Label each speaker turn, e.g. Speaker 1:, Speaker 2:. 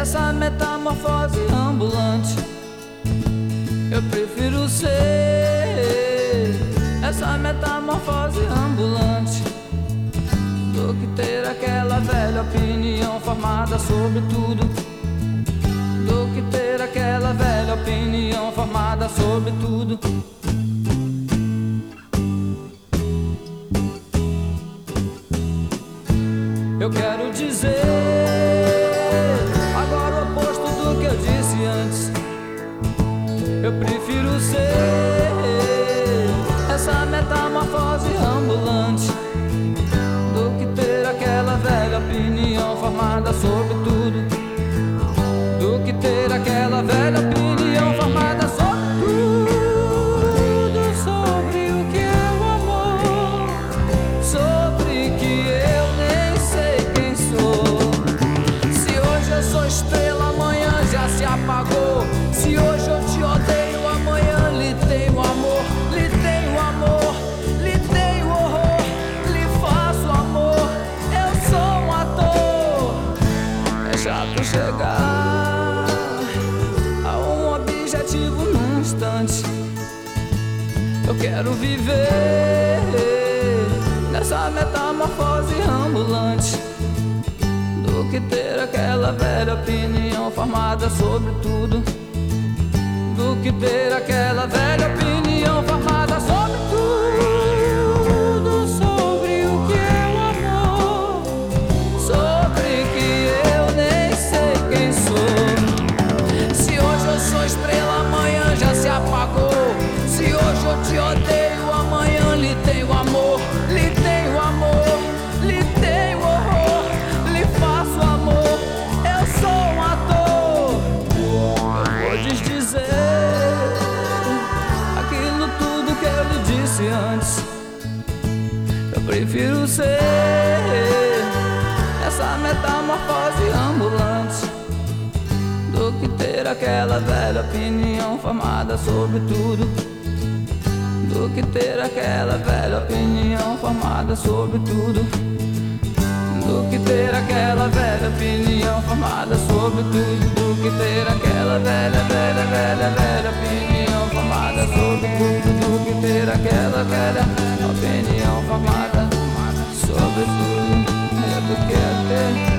Speaker 1: essa metamorfose ambulante. Eu prefiro ser essa metamorfose ambulante do que ter aquela velha opinião formada sobre tudo. Do que ter aquela velha opinião formada sobre tudo. Eu quero dizer agora o oposto do que eu disse antes. Eu prefiro ser essa metamorfose ambulante do que ter aquela velha opinião formada sobre tudo. Do que ter aquela velha opinião formada sobre tudo. Sobre o que é o amor, sobre que eu nem sei quem sou. Se hoje eu sou estrela, amanhã já se apagou. Se hoje eu te odeio, amanhã lhe tenho amor. Lhe tenho amor, lhe tenho horror, lhe faço amor. Eu sou um ator. É chato chegar a um objetivo num instante. Eu quero viver nessa metamorfose ambulante do que ter aquela velha opinião formada sobre tudo. Do que ter aquela velha opinião formada sobre tudo. Sobre o que é o amor, sobre que eu nem sei quem sou. Se hoje eu sou estrela, amanhã já se apagou. Se hoje eu te odeio, amanhã lhe tenho amor. Lhe tenho amor, lhe tenho horror, lhe faço amor. Eu sou um ator. Eu vou desdizer aquilo tudo que eu lhe disse antes. Eu prefiro ser essa metamorfose ambulante do que ter aquela velha opinião formada sobre tudo. Do que ter aquela velha opinião formada sobre tudo. Do que ter aquela velha opinião formada sobre tudo. Do que ter aquela velha opinião formada sobre tudo. Do que ter aquela velha opinião formada sobre tudo. É do que é ter